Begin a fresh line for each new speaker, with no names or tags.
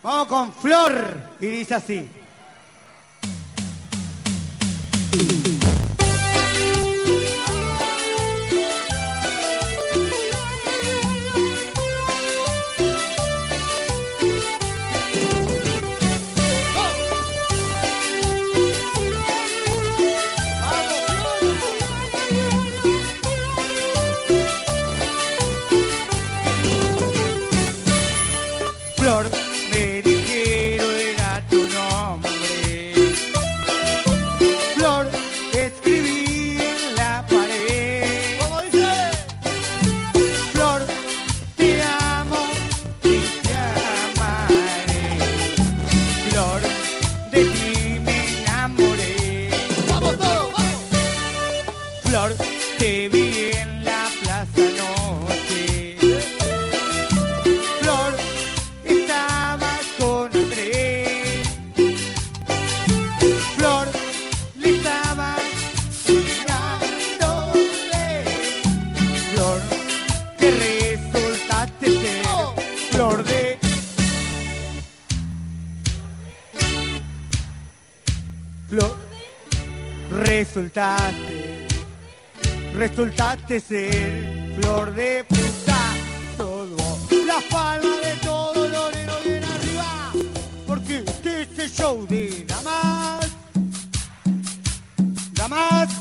Vamos con Flor. Y dice así. Flor, me dijeron era tu nombre. Flor, escribí en la pared. ¿Cómo dice? Flor, te amo y te amaré. Flor, de ti me enamoré. ¡Vamos todos, vamos! Flor, te vi en la plaza anoche. Flor, estabas con Andrés. Flor, le estabas mirándole. Flor, que resultaste ser Flor de... Flor, resultaste ser Flor de puta. Todo, la palma de todo lo negro bien arriba. Porque este es el show de Damas. Damas.